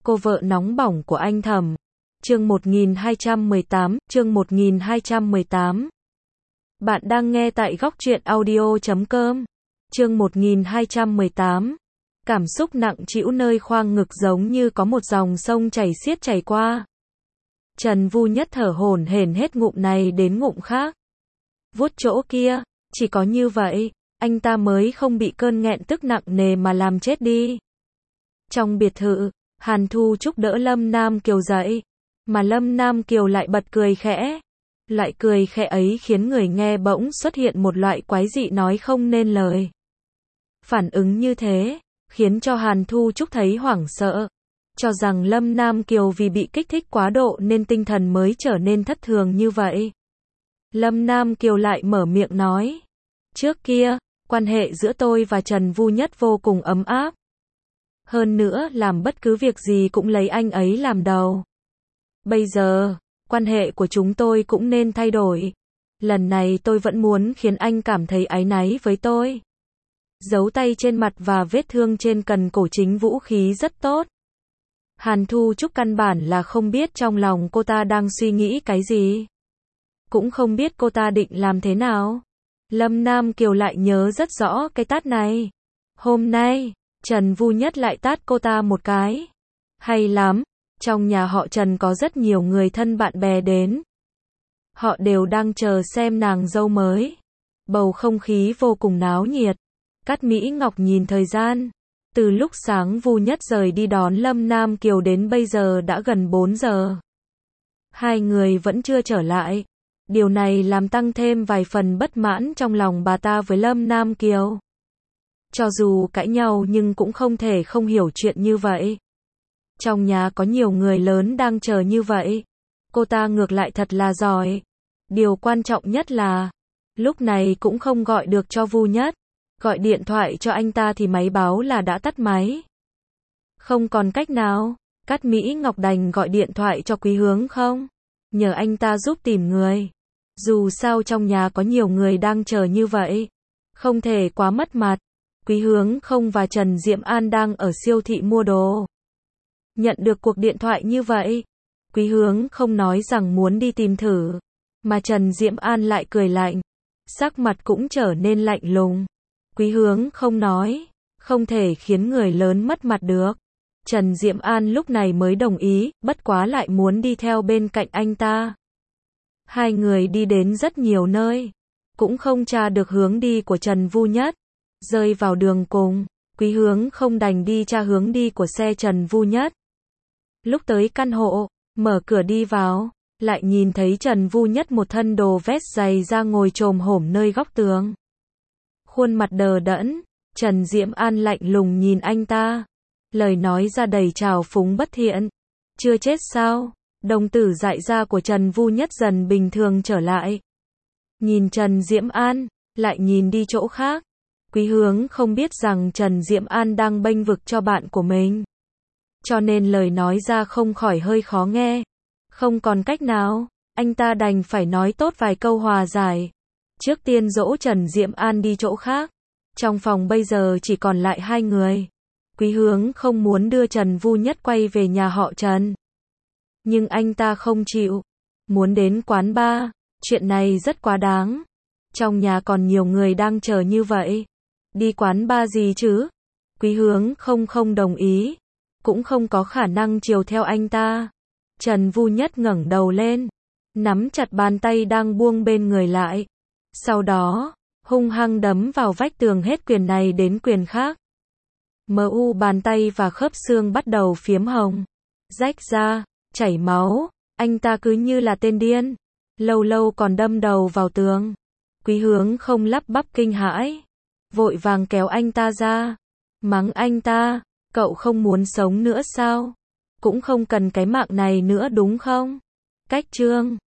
Cô vợ nóng bỏng của anh Thẩm. Chương 1218. Bạn đang nghe tại góc truyện audio.com. Chương 1218. Cảm xúc nặng trĩu nơi khoang ngực giống như có một dòng sông chảy xiết chảy qua. Trần Vu Nhất thở hổn hển hết ngụm này đến ngụm khác. Vuốt chỗ kia, chỉ có như vậy, anh ta mới không bị cơn nghẹn tức nặng nề mà làm chết đi. Trong biệt thự, Hàn Thu Trúc đỡ Lâm Nam Kiều dậy, mà Lâm Nam Kiều lại bật cười khẽ. Loại cười khẽ ấy khiến người nghe bỗng xuất hiện một loại quái dị nói không nên lời. Phản ứng như thế, khiến cho Hàn Thu Trúc thấy hoảng sợ, cho rằng Lâm Nam Kiều vì bị kích thích quá độ nên tinh thần mới trở nên thất thường như vậy. Lâm Nam Kiều lại mở miệng nói, trước kia, quan hệ giữa tôi và Trần Vu Nhất vô cùng ấm áp. Hơn nữa làm bất cứ việc gì cũng lấy anh ấy làm đầu. Bây giờ, quan hệ của chúng tôi cũng nên thay đổi. Lần này tôi vẫn muốn khiến anh cảm thấy áy náy với tôi. Dấu tay trên mặt và vết thương trên cần cổ chính vũ khí rất tốt. Hàn Thu Trúc căn bản là không biết trong lòng cô ta đang suy nghĩ cái gì. Cũng không biết cô ta định làm thế nào. Lâm Nam Kiều lại nhớ rất rõ cái tát này. Hôm nay, Trần Vu Nhất lại tát cô ta một cái. Hay lắm, trong nhà họ Trần có rất nhiều người thân bạn bè đến. Họ đều đang chờ xem nàng dâu mới. Bầu không khí vô cùng náo nhiệt. Cát Mỹ Ngọc nhìn thời gian. Từ lúc sáng Vu Nhất rời đi đón Lâm Nam Kiều đến bây giờ đã gần 4 giờ. Hai người vẫn chưa trở lại. Điều này làm tăng thêm vài phần bất mãn trong lòng bà ta với Lâm Nam Kiều. Cho dù cãi nhau nhưng cũng không thể không hiểu chuyện như vậy. Trong nhà có nhiều người lớn đang chờ như vậy. Cô ta ngược lại thật là giỏi. Điều quan trọng nhất là, lúc này cũng không gọi được cho Vu Nhất. Gọi điện thoại cho anh ta thì máy báo là đã tắt máy. Không còn cách nào, Cát Mỹ Ngọc đành gọi điện thoại cho Quý Hướng không? Nhờ anh ta giúp tìm người. Dù sao trong nhà có nhiều người đang chờ như vậy. Không thể quá mất mặt. Quý Hướng không và Trần Diệm An đang ở siêu thị mua đồ. Nhận được cuộc điện thoại như vậy, Quý Hướng không nói rằng muốn đi tìm thử, mà Trần Diệm An lại cười lạnh, sắc mặt cũng trở nên lạnh lùng. Quý Hướng không nói, không thể khiến người lớn mất mặt được. Trần Diệm An lúc này mới đồng ý, bất quá lại muốn đi theo bên cạnh anh ta. Hai người đi đến rất nhiều nơi, cũng không tra được hướng đi của Trần Vu Nhất. Rơi vào đường cùng, Quý Hướng không đành đi tra hướng đi của xe Trần Vu Nhất. Lúc tới căn hộ, mở cửa đi vào, lại nhìn thấy Trần Vu Nhất một thân đồ vest dày ra ngồi chồm hổm nơi góc tường. Khuôn mặt đờ đẫn, Trần Diệm An lạnh lùng nhìn anh ta. Lời nói ra đầy trào phúng bất thiện. Chưa chết sao? Đồng tử dại ra của Trần Vu Nhất dần bình thường trở lại. Nhìn Trần Diệm An, lại nhìn đi chỗ khác. Quý Hướng không biết rằng Trần Diệm An đang bênh vực cho bạn của mình. Cho nên lời nói ra không khỏi hơi khó nghe. Không còn cách nào, anh ta đành phải nói tốt vài câu hòa giải. Trước tiên dỗ Trần Diệm An đi chỗ khác. Trong phòng bây giờ chỉ còn lại hai người. Quý Hướng không muốn đưa Trần Vu Nhất quay về nhà họ Trần. Nhưng anh ta không chịu. Muốn đến quán bar. Chuyện này rất quá đáng. Trong nhà còn nhiều người đang chờ như vậy. Đi quán bar gì chứ? Quý Hướng không đồng ý. Cũng không có khả năng chiều theo anh ta. Trần Vu Nhất ngẩng đầu lên. Nắm chặt bàn tay đang buông bên người lại. Sau đó, hung hăng đấm vào vách tường hết quyền này đến quyền khác. Bàn tay và khớp xương bắt đầu phiếm hồng. Rách ra, chảy máu. Anh ta cứ như là tên điên. Lâu lâu còn đâm đầu vào tường. Quý Hướng không lắp bắp kinh hãi. Vội vàng kéo anh ta ra. Mắng anh ta, cậu không muốn sống nữa sao? Cũng không cần cái mạng này nữa đúng không? Cách chương